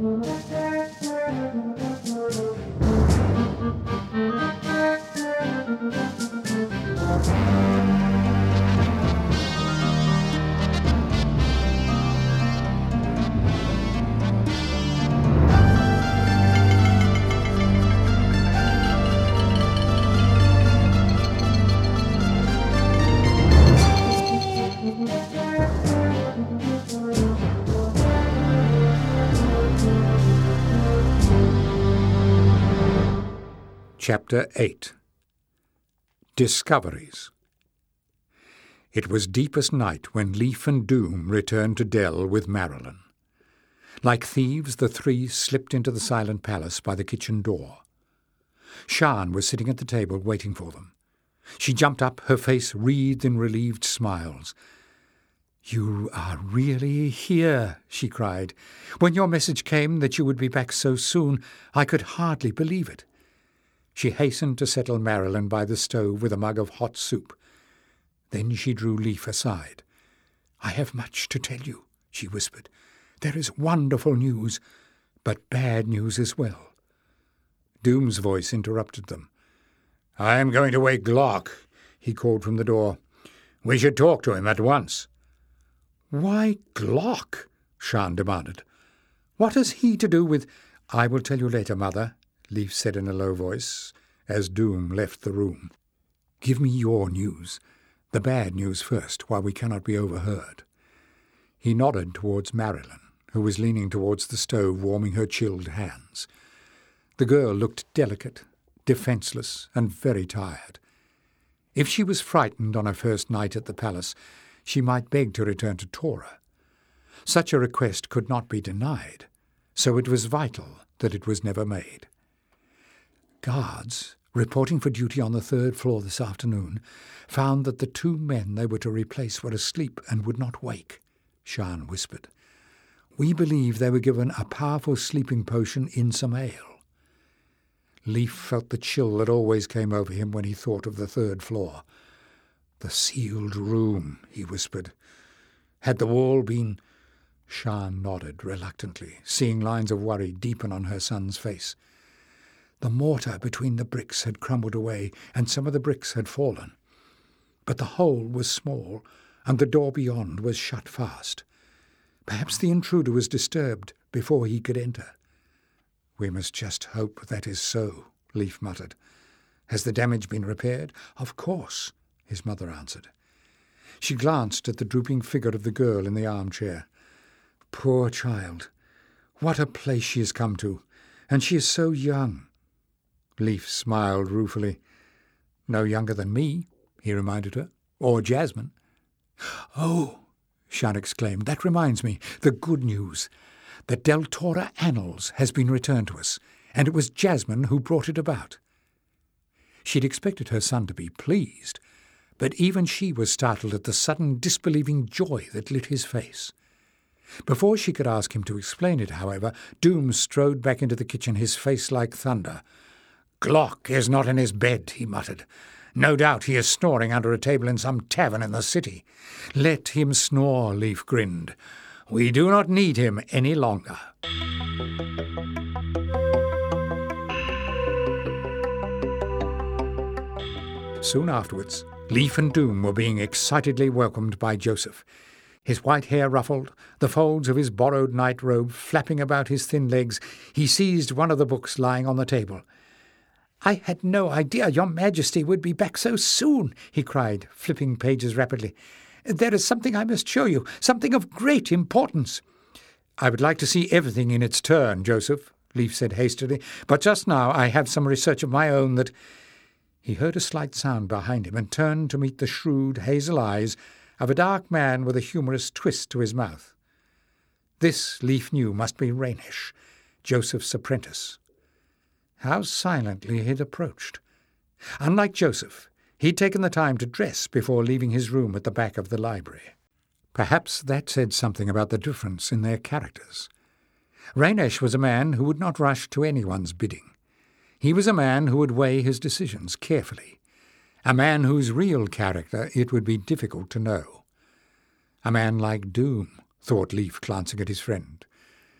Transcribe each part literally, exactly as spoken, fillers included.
Chapter eight. Discoveries. It was deepest night when Leaf and Doom returned to Dell with Marilyn. Like thieves, the three slipped into the silent palace by the kitchen door. Sian was sitting at the table waiting for them. She jumped up, her face wreathed in relieved smiles. "You are really here," she cried. "When your message came that you would be back so soon, I could hardly believe it." She hastened to settle Marilyn by the stove with a mug of hot soup. Then she drew Leaf aside. "I have much to tell you," she whispered. "There is wonderful news, but bad news as well." Doom's voice interrupted them. "I am going to wake Glock," he called from the door. "We should talk to him at once." "Why Glock?" Sian demanded. "What has he to do with—" "I will tell you later, Mother," Leaf said in a low voice, as Doom left the room. "Give me your news. The bad news first, while we cannot be overheard." He nodded towards Marilyn, who was leaning towards the stove, warming her chilled hands. The girl looked delicate, defenceless, and very tired. If she was frightened on her first night at the palace, she might beg to return to Tora. Such a request could not be denied, so it was vital that it was never made. Guards, reporting for duty on the third floor this afternoon, found that the two men they were to replace were asleep and would not wake, Sian whispered. "We believe they were given a powerful sleeping potion in some ale." Leaf felt the chill that always came over him when he thought of the third floor. "The sealed room," he whispered. "Had the wall been—" Sian nodded reluctantly, seeing lines of worry deepen on her son's face. The mortar between the bricks had crumbled away, and some of the bricks had fallen. But the hole was small, and the door beyond was shut fast. Perhaps the intruder was disturbed before he could enter. "We must just hope that is so," Leaf muttered. "Has the damage been repaired?" "Of course," his mother answered. She glanced at the drooping figure of the girl in the armchair. "Poor child! What a place she has come to! And she is so young." Leaf smiled ruefully. "No younger than me," he reminded her. "Or Jasmine." "Oh," Sian exclaimed, "that reminds me. The good news. The Del Tora Annals has been returned to us, and it was Jasmine who brought it about." She'd expected her son to be pleased, but even she was startled at the sudden disbelieving joy that lit his face. Before she could ask him to explain it, however, Doom strode back into the kitchen, his face like thunder. "Glock is not in his bed," he muttered. "No doubt he is snoring under a table in some tavern in the city." "Let him snore," Leaf grinned. "We do not need him any longer." Soon afterwards, Leaf and Doom were being excitedly welcomed by Joseph. His white hair ruffled, the folds of his borrowed night robe flapping about his thin legs, he seized one of the books lying on the table. "I had no idea your Majesty would be back so soon," he cried, flipping pages rapidly. "There is something I must show you, something of great importance." "I would like to see everything in its turn, Joseph," Leaf said hastily, "but just now I have some research of my own that—" He heard a slight sound behind him and turned to meet the shrewd hazel eyes of a dark man with a humorous twist to his mouth. This, Leaf knew, must be Rainesh, Joseph's apprentice. How silently he had approached. Unlike Joseph, he'd taken the time to dress before leaving his room at the back of the library. Perhaps that said something about the difference in their characters. Rainesh was a man who would not rush to anyone's bidding. He was a man who would weigh his decisions carefully. A man whose real character it would be difficult to know. A man like Doom, thought Leaf, glancing at his friend.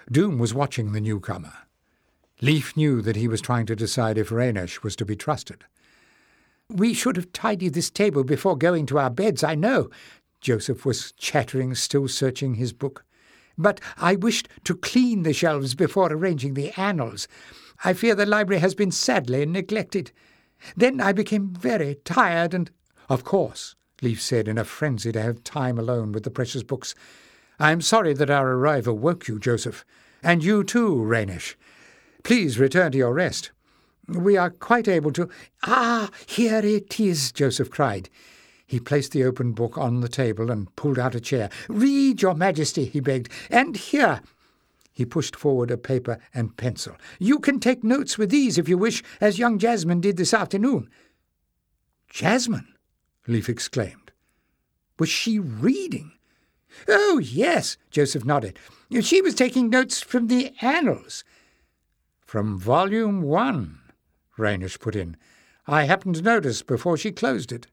Doom was watching the newcomer. Leaf knew that he was trying to decide if Raynish was to be trusted. "We should have tidied this table before going to our beds, I know," Joseph was chattering, still searching his book. "But I wished to clean the shelves before arranging the annals. I fear the library has been sadly neglected. Then I became very tired and—" "Of course," Leaf said in a frenzy to have time alone with the precious books. "I am sorry that our arrival woke you, Joseph. And you too, Raynish. Please return to your rest. We are quite able to—" "Ah, here it is," Joseph cried. He placed the open book on the table and pulled out a chair. "Read, Your Majesty," he begged. "And here." He pushed forward a paper and pencil. "You can take notes with these if you wish, as young Jasmine did this afternoon." "Jasmine?" Leaf exclaimed. "Was she reading?" "Oh, yes," Joseph nodded. "She was taking notes from the annals." "From volume one," Raynish put in. "I happened to notice before she closed it."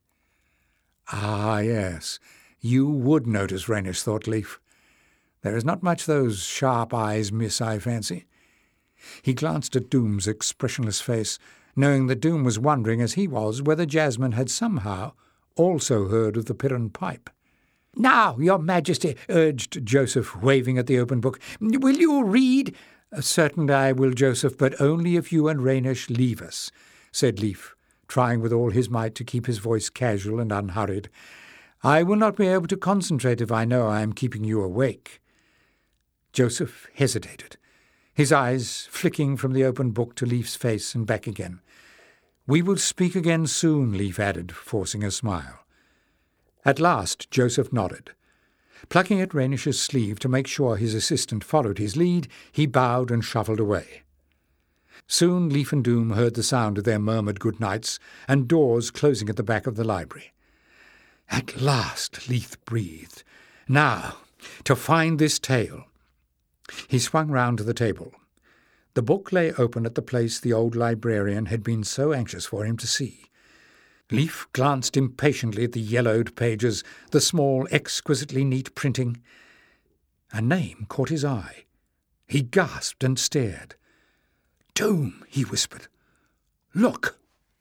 Ah, yes, you would notice, Raynish thought Leaf. There is not much those sharp eyes miss, I fancy. He glanced at Doom's expressionless face, knowing that Doom was wondering, as he was, whether Jasmine had somehow also heard of the Piran pipe. "Now, Your Majesty," urged Joseph, waving at the open book, "will you read?" "Certainly I will, Joseph, but only if you and Raynish leave us," said Leaf, trying with all his might to keep his voice casual and unhurried. "I will not be able to concentrate if I know I am keeping you awake." Joseph hesitated, his eyes flicking from the open book to Leaf's face and back again. "We will speak again soon," Leaf added, forcing a smile. At last Joseph nodded. Plucking at Raynish's sleeve to make sure his assistant followed his lead, he bowed and shuffled away. Soon Leaf and Doom heard the sound of their murmured good nights and doors closing at the back of the library. "At last," Leaf breathed. "Now, to find this tale." He swung round to the table. The book lay open at the place the old librarian had been so anxious for him to see. Leaf glanced impatiently at the yellowed pages, the small, exquisitely neat printing. A name caught his eye. He gasped and stared. "Doom," he whispered. "Look!"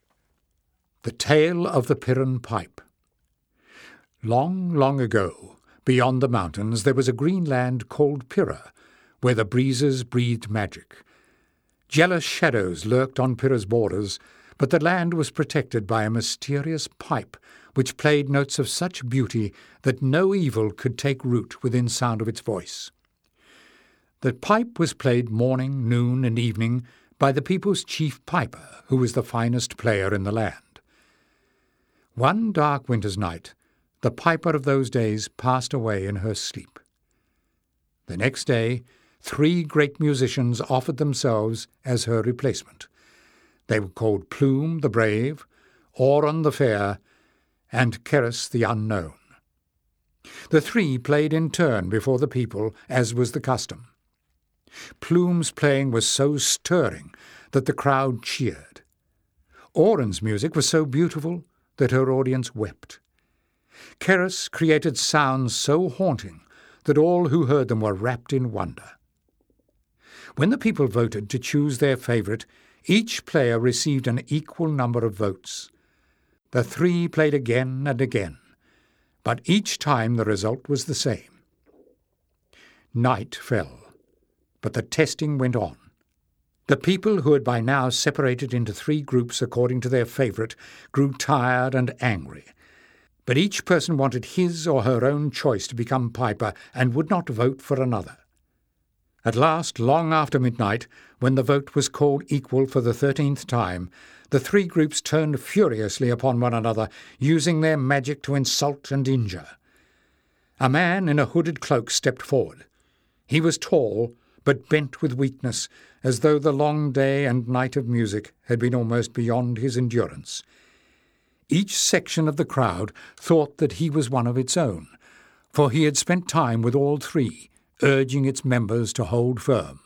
The Tale of the Piran Pipe. Long, long ago, beyond the mountains, there was a green land called Pyrrha, where the breezes breathed magic. Jealous shadows lurked on Pyrrha's borders, but the land was protected by a mysterious pipe which played notes of such beauty that no evil could take root within sound of its voice. The pipe was played morning, noon, and evening by the people's chief piper, who was the finest player in the land. One dark winter's night, the piper of those days passed away in her sleep. The next day, three great musicians offered themselves as her replacement. They were called Plume the Brave, Oran the Fair, and Keris the Unknown. The three played in turn before the people, as was the custom. Plume's playing was so stirring that the crowd cheered. Oran's music was so beautiful that her audience wept. Keris created sounds so haunting that all who heard them were wrapped in wonder. When the people voted to choose their favourite, each player received an equal number of votes. The three played again and again, but each time the result was the same. Night fell, but the testing went on. The people, who had by now separated into three groups according to their favourite, grew tired and angry. But each person wanted his or her own choice to become piper and would not vote for another. At last, long after midnight, when the vote was called equal for the thirteenth time, the three groups turned furiously upon one another, using their magic to insult and injure. A man in a hooded cloak stepped forward. He was tall, but bent with weakness, as though the long day and night of music had been almost beyond his endurance. Each section of the crowd thought that he was one of its own, for he had spent time with all three, urging its members to hold firm.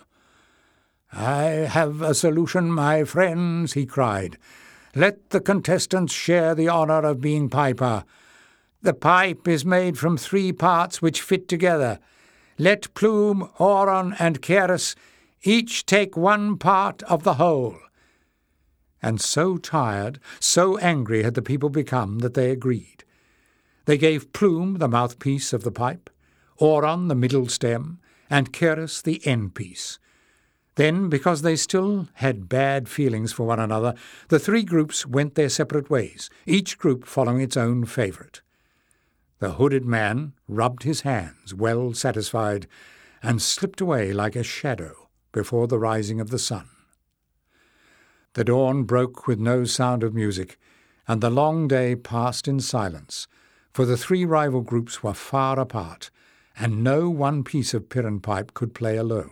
"I have a solution, my friends," he cried. "Let the contestants share the honour of being piper. The pipe is made from three parts which fit together. Let Plume, Oron, and Cairus each take one part of the whole." And so tired, so angry had the people become that they agreed. They gave Plume the mouthpiece of the pipe, Oron the middle stem, and Cairus the end piece. Then, because they still had bad feelings for one another, the three groups went their separate ways, each group following its own favourite. The hooded man rubbed his hands, well satisfied, and slipped away like a shadow before the rising of the sun. The dawn broke with no sound of music, and the long day passed in silence, for the three rival groups were far apart, and no one piece of Pirran pipe could play alone.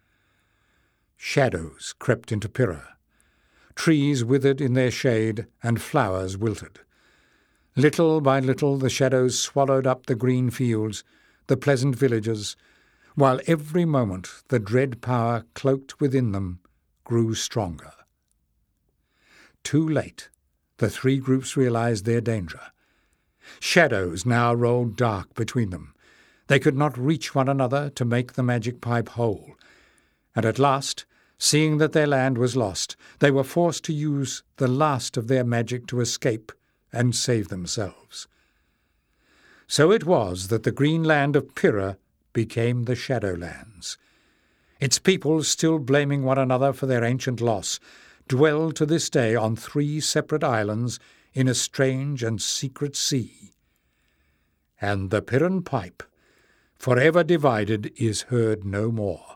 Shadows crept into Pirra. Trees withered in their shade, and flowers wilted. Little by little the shadows swallowed up the green fields, the pleasant villages, while every moment the dread power cloaked within them grew stronger. Too late, the three groups realized their danger. Shadows now rolled dark between them. They could not reach one another to make the magic pipe whole, and at last, seeing that their land was lost, they were forced to use the last of their magic to escape and save themselves. So it was that the green land of Pirra became the Shadowlands. Its people, still blaming one another for their ancient loss, dwell to this day on three separate islands in a strange and secret sea. And the Pirran pipe, forever divided, is heard no more.